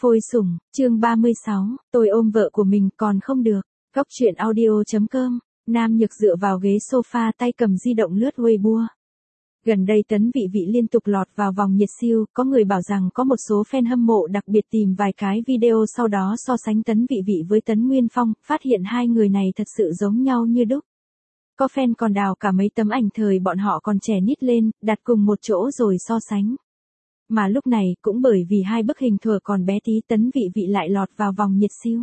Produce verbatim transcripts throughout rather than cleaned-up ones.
Phôi sủng, chương ba mươi sáu, tôi ôm vợ của mình còn không được. Góc truyện audio.com, Nam Nhược dựa vào ghế sofa tay cầm di động lướt Weibo. Gần đây Tấn Vị Vị liên tục lọt vào vòng nhiệt siêu, có người bảo rằng có một số fan hâm mộ đặc biệt tìm vài cái video sau đó so sánh Tấn Vị Vị với Tấn Nguyên Phong, phát hiện hai người này thật sự giống nhau như đúc. Có fan còn đào cả mấy tấm ảnh thời bọn họ còn trẻ nít lên, đặt cùng một chỗ rồi so sánh. Mà lúc này, cũng bởi vì hai bức hình thuở còn bé tí Tấn Vị Vị lại lọt vào vòng nhiệt siêu.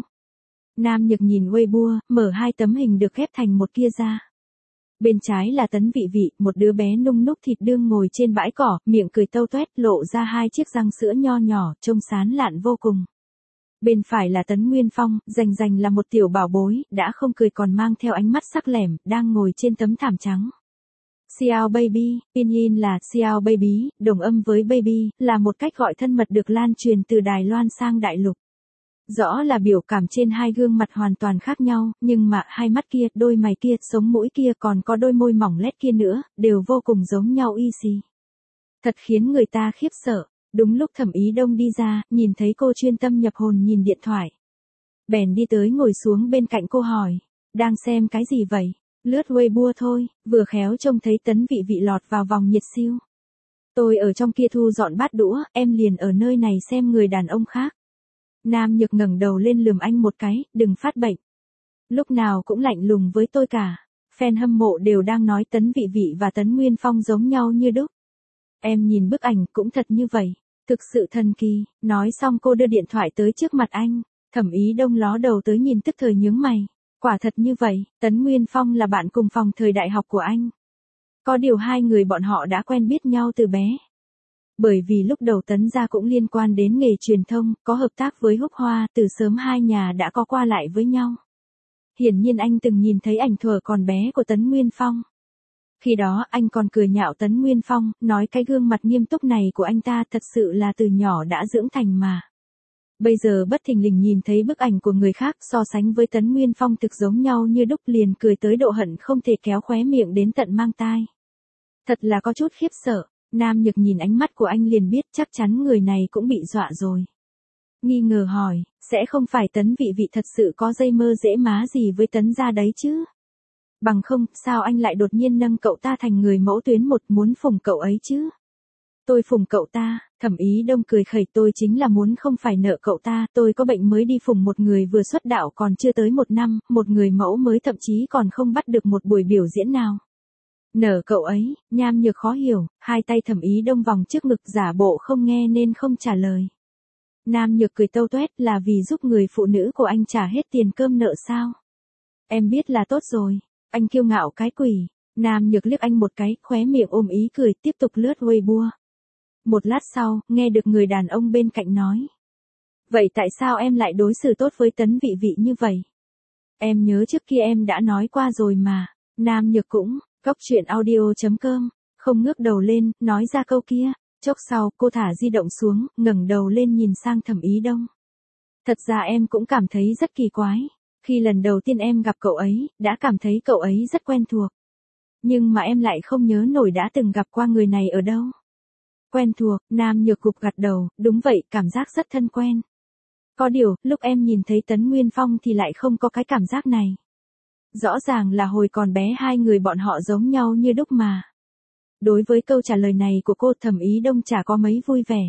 Nam Nhược nhìn Weibo, mở hai tấm hình được ghép thành một kia ra. Bên trái là Tấn Vị Vị, một đứa bé nung núc thịt đương ngồi trên bãi cỏ, miệng cười tâu toét, lộ ra hai chiếc răng sữa nho nhỏ, trông sán lạn vô cùng. Bên phải là Tấn Nguyên Phong, rành rành là một tiểu bảo bối, đã không cười còn mang theo ánh mắt sắc lẻm, đang ngồi trên tấm thảm trắng. Xiao Baby, pinyin là Xiao Baby, đồng âm với Baby, là một cách gọi thân mật được lan truyền từ Đài Loan sang đại lục. Rõ là biểu cảm trên hai gương mặt hoàn toàn khác nhau, nhưng mà hai mắt kia, đôi mày kia, sống mũi kia còn có đôi môi mỏng lét kia nữa, đều vô cùng giống nhau y xì. Thật khiến người ta khiếp sợ. Đúng lúc Thẩm Ý Đông đi ra, nhìn thấy cô chuyên tâm nhập hồn nhìn điện thoại. Bèn đi tới ngồi xuống bên cạnh cô hỏi, đang xem cái gì vậy? Lướt Weibo thôi, vừa khéo trông thấy Tấn Vị Vị lọt vào vòng nhiệt siêu. Tôi ở trong kia thu dọn bát đũa, em liền ở nơi này xem người đàn ông khác. Nam Nhược ngẩng đầu lên lườm anh một cái, đừng phát bệnh. Lúc nào cũng lạnh lùng với tôi cả. Fan hâm mộ đều đang nói Tấn Vị Vị và Tấn Nguyên Phong giống nhau như đúc. Em nhìn bức ảnh cũng thật như vậy. Thực sự thần kỳ. Nói xong cô đưa điện thoại tới trước mặt anh. Thẩm Ý Đông ló đầu tới nhìn tức thời nhướng mày. Quả thật như vậy, Tấn Nguyên Phong là bạn cùng phòng thời đại học của anh. Có điều hai người bọn họ đã quen biết nhau từ bé. Bởi vì lúc đầu Tấn gia cũng liên quan đến nghề truyền thông, có hợp tác với Húc Hoa, từ sớm hai nhà đã có qua lại với nhau. Hiển nhiên anh từng nhìn thấy ảnh thuở còn bé của Tấn Nguyên Phong. Khi đó anh còn cười nhạo Tấn Nguyên Phong, nói cái gương mặt nghiêm túc này của anh ta thật sự là từ nhỏ đã dưỡng thành mà. Bây giờ bất thình lình nhìn thấy bức ảnh của người khác so sánh với Tấn Nguyên Phong thực giống nhau như đúc, liền cười tới độ hận không thể kéo khóe miệng đến tận mang tai. Thật là có chút khiếp sợ. Nam Nhược nhìn ánh mắt của anh liền biết chắc chắn người này cũng bị dọa rồi. Nghi ngờ hỏi, sẽ không phải Tấn Vị Vị thật sự có dây mơ dễ má gì với Tấn gia đấy chứ? Bằng không, sao anh lại đột nhiên nâng cậu ta thành người mẫu tuyến một, muốn phụng cậu ấy chứ? Tôi phụng cậu ta, Thẩm Ý Đông cười khẩy, tôi chính là muốn không phải nợ cậu ta, tôi có bệnh mới đi phụng một người vừa xuất đạo còn chưa tới một năm, một người mẫu mới thậm chí còn không bắt được một buổi biểu diễn nào. Nở cậu ấy, Nam Nhược khó hiểu, hai tay Thẩm Ý Đông vòng trước ngực giả bộ không nghe nên không trả lời. Nam Nhược cười tâu toét, là vì giúp người phụ nữ của anh trả hết tiền cơm nợ sao? Em biết là tốt rồi, anh kiêu ngạo cái quỷ. Nam Nhược liếc anh một cái, khóe miệng ôm ý cười, tiếp tục lướt Weibo. Một lát sau, nghe được người đàn ông bên cạnh nói. Vậy tại sao em lại đối xử tốt với Tấn Vị Vị như vậy? Em nhớ trước kia em đã nói qua rồi mà. Nam Nhược cũng, góc truyện audio.com, không ngước đầu lên, nói ra câu kia. Chốc sau, cô thả di động xuống, ngẩng đầu lên nhìn sang Thẩm Ý Đông. Thật ra em cũng cảm thấy rất kỳ quái. Khi lần đầu tiên em gặp cậu ấy, đã cảm thấy cậu ấy rất quen thuộc. Nhưng mà em lại không nhớ nổi đã từng gặp qua người này ở đâu. Quen thuộc, Nam Nhược gục gật đầu, đúng vậy, cảm giác rất thân quen. Có điều, lúc em nhìn thấy Tấn Nguyên Phong thì lại không có cái cảm giác này. Rõ ràng là hồi còn bé hai người bọn họ giống nhau như đúc mà. Đối với câu trả lời này của cô, Thẩm Ý Đông chả có mấy vui vẻ.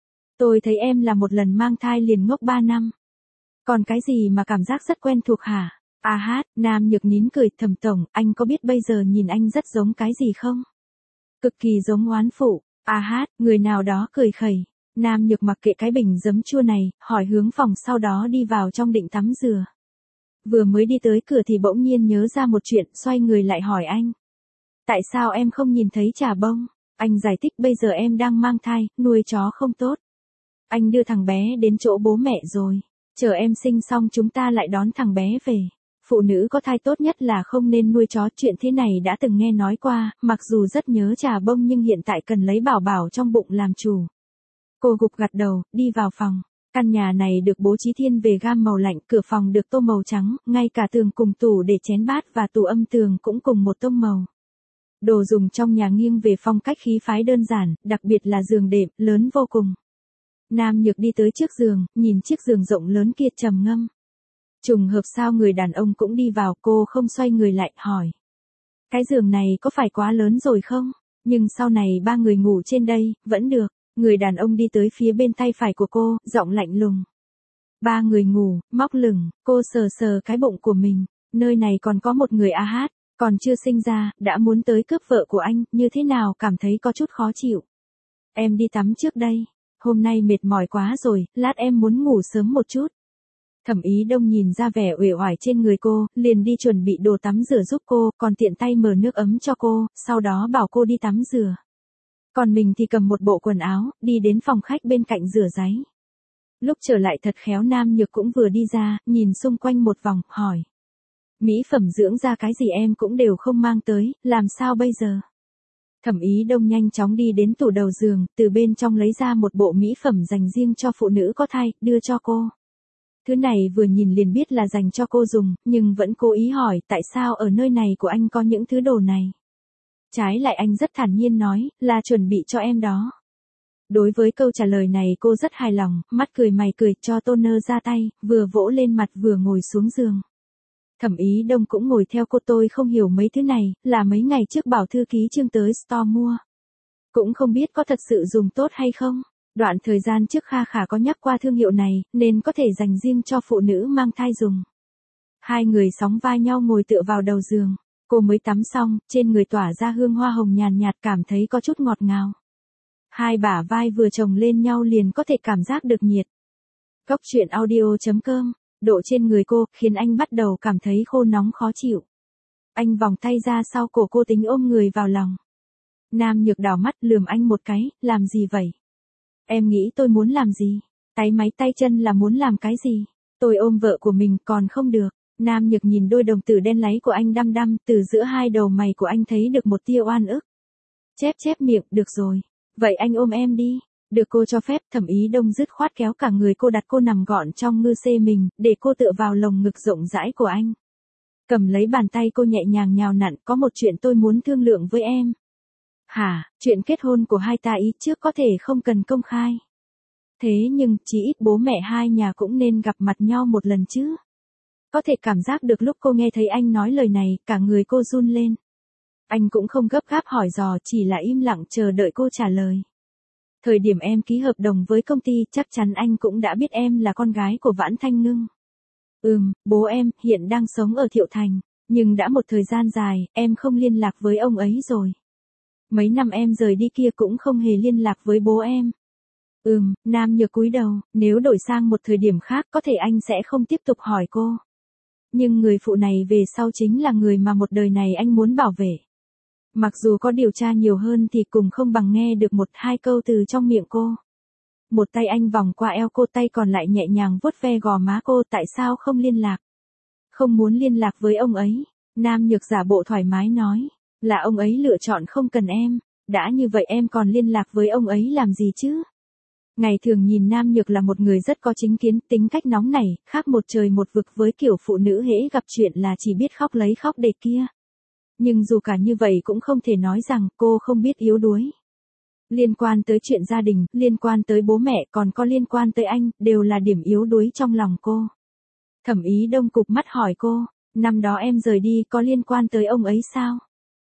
Tôi thấy em là một lần mang thai liền ngốc ba năm. Còn cái gì mà cảm giác rất quen thuộc hả? À hát, Nam Nhược nín cười, Thẩm tổng, anh có biết bây giờ nhìn anh rất giống cái gì không? Cực kỳ giống oán phụ. À hát, người nào đó cười khẩy. Nam Nhược mặc kệ cái bình giấm chua này, hỏi hướng phòng, sau đó đi vào trong định tắm rửa. Vừa mới đi tới cửa thì bỗng nhiên nhớ ra một chuyện, xoay người lại hỏi anh. Tại sao em không nhìn thấy trà bông? Anh giải thích, bây giờ em đang mang thai, nuôi chó không tốt. Anh đưa thằng bé đến chỗ bố mẹ rồi. Chờ em sinh xong chúng ta lại đón thằng bé về. Phụ nữ có thai tốt nhất là không nên nuôi chó, chuyện thế này đã từng nghe nói qua, mặc dù rất nhớ trà bông nhưng hiện tại cần lấy bảo bảo trong bụng làm chủ. Cô gục gật đầu, đi vào phòng. Căn nhà này được bố trí thiên về gam màu lạnh, cửa phòng được tô màu trắng, ngay cả tường cùng tủ để chén bát và tủ âm tường cũng cùng một tông màu. Đồ dùng trong nhà nghiêng về phong cách khí phái đơn giản, đặc biệt là giường đệm, lớn vô cùng. Nam Nhược đi tới trước giường, nhìn chiếc giường rộng lớn kia trầm ngâm. Trùng hợp sao người đàn ông cũng đi vào, cô không xoay người lại, hỏi. Cái giường này có phải quá lớn rồi không? Nhưng sau này ba người ngủ trên đây, vẫn được. Người đàn ông đi tới phía bên tay phải của cô, giọng lạnh lùng. Ba người ngủ, móc lửng, cô sờ sờ cái bụng của mình. Nơi này còn có một người a hát, còn chưa sinh ra, đã muốn tới cướp vợ của anh, như thế nào cảm thấy có chút khó chịu. Em đi tắm trước đây. Hôm nay mệt mỏi quá rồi, lát em muốn ngủ sớm một chút. Thẩm Ý Đông nhìn ra vẻ uể oải trên người cô, liền đi chuẩn bị đồ tắm rửa giúp cô, còn tiện tay mở nước ấm cho cô, sau đó bảo cô đi tắm rửa. Còn mình thì cầm một bộ quần áo, đi đến phòng khách bên cạnh rửa ráy. Lúc trở lại thật khéo Nam Nhược cũng vừa đi ra, nhìn xung quanh một vòng, hỏi. Mỹ phẩm dưỡng da cái gì em cũng đều không mang tới, làm sao bây giờ? Thẩm Ý Đông nhanh chóng đi đến tủ đầu giường, từ bên trong lấy ra một bộ mỹ phẩm dành riêng cho phụ nữ có thai, đưa cho cô. Thứ này vừa nhìn liền biết là dành cho cô dùng, nhưng vẫn cố ý hỏi tại sao ở nơi này của anh có những thứ đồ này. Trái lại anh rất thản nhiên nói, là chuẩn bị cho em đó. Đối với câu trả lời này cô rất hài lòng, mắt cười mày cười cho toner ra tay, vừa vỗ lên mặt vừa ngồi xuống giường. Thẩm Ý Đông cũng ngồi theo cô, tôi không hiểu mấy thứ này, là mấy ngày trước bảo thư ký Trương tới store mua. Cũng không biết có thật sự dùng tốt hay không. Đoạn thời gian trước Kha Khả có nhắc qua thương hiệu này, nên có thể dành riêng cho phụ nữ mang thai dùng. Hai người sóng vai nhau ngồi tựa vào đầu giường. Cô mới tắm xong, trên người tỏa ra hương hoa hồng nhàn nhạt, cảm thấy có chút ngọt ngào. Hai bả vai vừa chồng lên nhau liền có thể cảm giác được nhiệt. Cốc truyện audio chấm com, độ trên người cô, khiến anh bắt đầu cảm thấy khô nóng khó chịu. Anh vòng tay ra sau cổ cô tính ôm người vào lòng. Nam Nhược đảo mắt lườm anh một cái, làm gì vậy? Em nghĩ tôi muốn làm gì? Táy máy tay chân là muốn làm cái gì? Tôi ôm vợ của mình còn không được. Nam Nhược nhìn đôi đồng tử đen láy của anh đăm đăm, từ giữa hai đầu mày của anh thấy được một tia oan ức. Chép chép miệng, được rồi. Vậy anh ôm em đi. Được cô cho phép, Thẩm Ý Đông dứt khoát kéo cả người cô đặt cô nằm gọn trong ngư xê mình, để cô tựa vào lồng ngực rộng rãi của anh. Cầm lấy bàn tay cô nhẹ nhàng nhào nặn, có một chuyện tôi muốn thương lượng với em. Hả, chuyện kết hôn của hai ta ý trước có thể không cần công khai. Thế nhưng, chí ít bố mẹ hai nhà cũng nên gặp mặt nhau một lần chứ. Có thể cảm giác được lúc cô nghe thấy anh nói lời này, cả người cô run lên. Anh cũng không gấp gáp hỏi dò, chỉ là im lặng chờ đợi cô trả lời. Thời điểm em ký hợp đồng với công ty, chắc chắn anh cũng đã biết em là con gái của Vãn Thanh Ngưng. Ừm, bố em hiện đang sống ở Thiệu Thành, nhưng đã một thời gian dài, em không liên lạc với ông ấy rồi. Mấy năm em rời đi kia cũng không hề liên lạc với bố em. Ừm, Nam Nhược cúi đầu, nếu đổi sang một thời điểm khác có thể anh sẽ không tiếp tục hỏi cô. Nhưng người phụ này về sau chính là người mà một đời này anh muốn bảo vệ. Mặc dù có điều tra nhiều hơn thì cũng không bằng nghe được một hai câu từ trong miệng cô. Một tay anh vòng qua eo cô, tay còn lại nhẹ nhàng vuốt ve gò má cô, tại sao không liên lạc? Không muốn liên lạc với ông ấy. Nam Nhược giả bộ thoải mái nói, là ông ấy lựa chọn không cần em, đã như vậy em còn liên lạc với ông ấy làm gì chứ? Ngày thường nhìn Nam Nhược là một người rất có chính kiến, tính cách nóng nảy, khác một trời một vực với kiểu phụ nữ hễ gặp chuyện là chỉ biết khóc lấy khóc để kia. Nhưng dù cả như vậy cũng không thể nói rằng cô không biết yếu đuối. Liên quan tới chuyện gia đình, liên quan tới bố mẹ, còn có liên quan tới anh, đều là điểm yếu đuối trong lòng cô. Thẩm Ý Đông cụp mắt hỏi cô, năm đó em rời đi có liên quan tới ông ấy sao?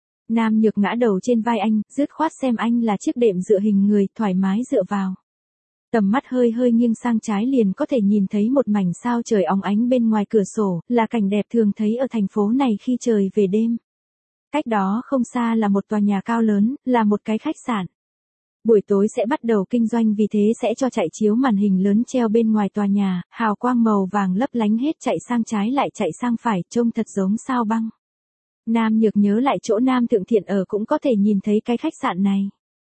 Nam Nhược ngã đầu trên vai anh, dứt khoát xem anh là chiếc đệm dựa hình người, thoải mái dựa vào. Tầm mắt hơi hơi nghiêng sang trái liền có thể nhìn thấy một mảnh sao trời óng ánh bên ngoài cửa sổ, là cảnh đẹp thường thấy ở thành phố này khi trời về đêm. Cách đó không xa là một tòa nhà cao lớn, là một cái khách sạn. Buổi tối sẽ bắt đầu kinh doanh, vì thế sẽ cho chạy chiếu màn hình lớn treo bên ngoài tòa nhà, hào quang màu vàng lấp lánh hết chạy sang trái lại chạy sang phải, trông thật giống sao băng. Nam Nhược nhớ lại chỗ Nam Thượng Thiện ở cũng có thể nhìn thấy cái khách sạn này.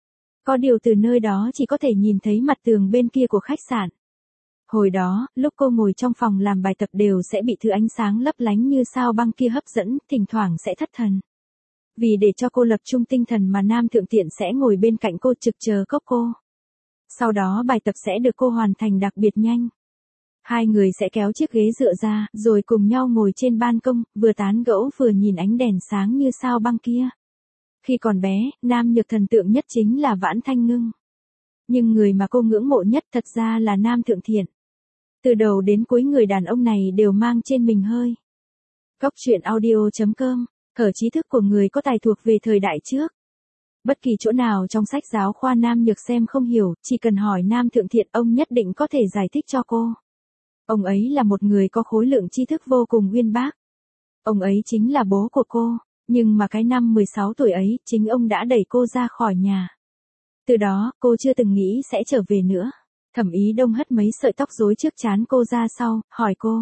Có điều từ nơi đó chỉ có thể nhìn thấy mặt tường bên kia của khách sạn. Hồi đó, lúc cô ngồi trong phòng làm bài tập đều sẽ bị thứ ánh sáng lấp lánh như sao băng kia hấp dẫn, thỉnh thoảng sẽ thất thần. Vì để cho cô lập trung tinh thần mà Nam Thượng Thiện sẽ ngồi bên cạnh cô trực chờ cốc cô. Sau đó bài tập sẽ được cô hoàn thành đặc biệt nhanh. Hai người sẽ kéo chiếc ghế dựa ra, rồi cùng nhau ngồi trên ban công, vừa tán gẫu vừa nhìn ánh đèn sáng như sao băng kia. Khi còn bé, Nam Nhược thần tượng nhất chính là Vãn Thanh Ngưng. Nhưng người mà cô ngưỡng mộ nhất thật ra là Nam Thượng Thiện. Từ đầu đến cuối người đàn ông này đều mang trên mình hơi. Góc truyện audio chấm com, hở trí thức của người có tài thuộc về thời đại trước. Bất kỳ chỗ nào trong sách giáo khoa Nam Nhược xem không hiểu, chỉ cần hỏi Nam Thượng Thiện ông nhất định có thể giải thích cho cô. Ông ấy là một người có khối lượng tri thức vô cùng uyên bác. Ông ấy chính là bố của cô, nhưng mà cái năm mười sáu tuổi ấy, chính ông đã đẩy cô ra khỏi nhà. Từ đó, cô chưa từng nghĩ sẽ trở về nữa. Thẩm Ý Đông hất mấy sợi tóc rối trước trán cô ra sau, hỏi cô.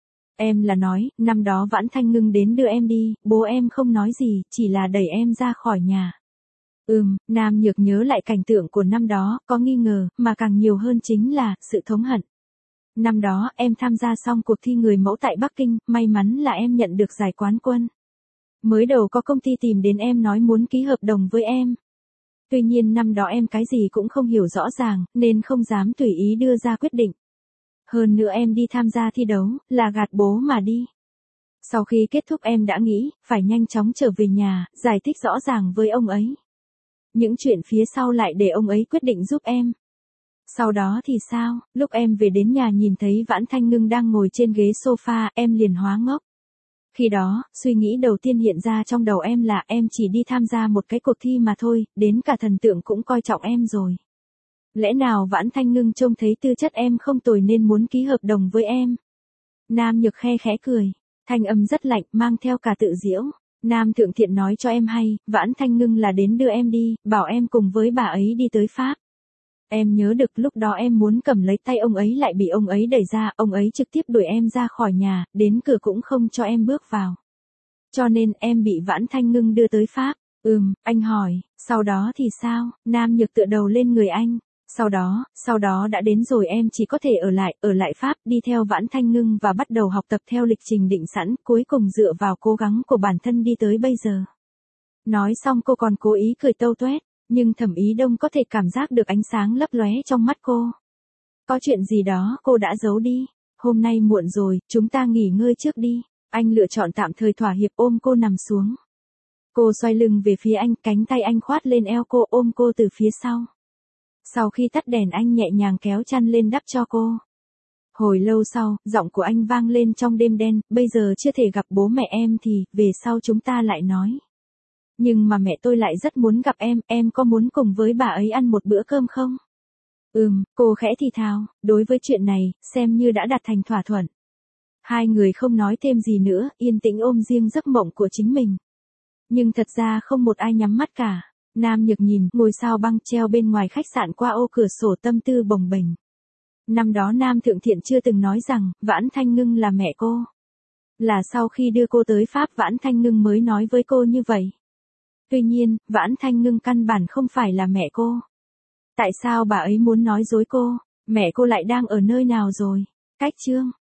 Em là nói, năm đó Vãn Thanh Ngưng đến đưa em đi, bố em không nói gì, chỉ là đẩy em ra khỏi nhà. Ừm, Nam Nhược nhớ lại cảnh tượng của năm đó, có nghi ngờ, mà càng nhiều hơn chính là, sự thống hận. Năm đó, em tham gia xong cuộc thi người mẫu tại Bắc Kinh, may mắn là em nhận được giải quán quân. Mới đầu có công ty tìm đến em nói muốn ký hợp đồng với em. Tuy nhiên năm đó em cái gì cũng không hiểu rõ ràng, nên không dám tùy ý đưa ra quyết định. Hơn nữa em đi tham gia thi đấu, là gạt bố mà đi. Sau khi kết thúc em đã nghĩ, phải nhanh chóng trở về nhà, giải thích rõ ràng với ông ấy. Những chuyện phía sau lại để ông ấy quyết định giúp em. Sau đó thì sao, lúc em về đến nhà nhìn thấy Vãn Thanh Ngưng đang ngồi trên ghế sofa, em liền hóa ngốc. Khi đó, suy nghĩ đầu tiên hiện ra trong đầu em là em chỉ đi tham gia một cái cuộc thi mà thôi, đến cả thần tượng cũng coi trọng em rồi. Lẽ nào Vãn Thanh Ngưng trông thấy tư chất em không tồi nên muốn ký hợp đồng với em? Nam Nhược khe khẽ cười, thanh âm rất lạnh, mang theo cả tự giễu. Nam Thượng Thiện nói cho em hay, Vãn Thanh Ngưng là đến đưa em đi, bảo em cùng với bà ấy đi tới Pháp. Em nhớ được lúc đó em muốn cầm lấy tay ông ấy lại bị ông ấy đẩy ra, ông ấy trực tiếp đuổi em ra khỏi nhà, đến cửa cũng không cho em bước vào. Cho nên em bị Vãn Thanh Ngưng đưa tới Pháp. Ừm, anh hỏi, sau đó thì sao? Nam Nhược tựa đầu lên người anh. Sau đó, sau đó đã đến rồi em chỉ có thể ở lại, ở lại Pháp, đi theo Vãn Thanh Ngưng và bắt đầu học tập theo lịch trình định sẵn, cuối cùng dựa vào cố gắng của bản thân đi tới bây giờ. Nói xong cô còn cố ý cười tâu tuét, nhưng Thẩm Ý Đông có thể cảm giác được ánh sáng lấp lóe trong mắt cô. Có chuyện gì đó cô đã giấu đi, hôm nay muộn rồi, chúng ta nghỉ ngơi trước đi. Anh lựa chọn tạm thời thỏa hiệp ôm cô nằm xuống. Cô xoay lưng về phía anh, cánh tay anh khoát lên eo cô ôm cô từ phía sau. Sau khi tắt đèn anh nhẹ nhàng kéo chăn lên đắp cho cô. Hồi lâu sau, giọng của anh vang lên trong đêm đen, bây giờ chưa thể gặp bố mẹ em thì, về sau chúng ta lại nói. Nhưng mà mẹ tôi lại rất muốn gặp em, em có muốn cùng với bà ấy ăn một bữa cơm không? Ừm, cô khẽ thì thào, đối với chuyện này, xem như đã đạt thành thỏa thuận. Hai người không nói thêm gì nữa, yên tĩnh ôm riêng giấc mộng của chính mình. Nhưng thật ra không một ai nhắm mắt cả. Nam Nhược nhìn, ngôi sao băng treo bên ngoài khách sạn qua ô cửa sổ tâm tư bồng bềnh. Năm đó Nam Thượng Thiện chưa từng nói rằng, Vãn Thanh Ngưng là mẹ cô. Là sau khi đưa cô tới Pháp Vãn Thanh Ngưng mới nói với cô như vậy. Tuy nhiên, Vãn Thanh Ngưng căn bản không phải là mẹ cô. Tại sao bà ấy muốn nói dối cô? Mẹ cô lại đang ở nơi nào rồi? Cách chương.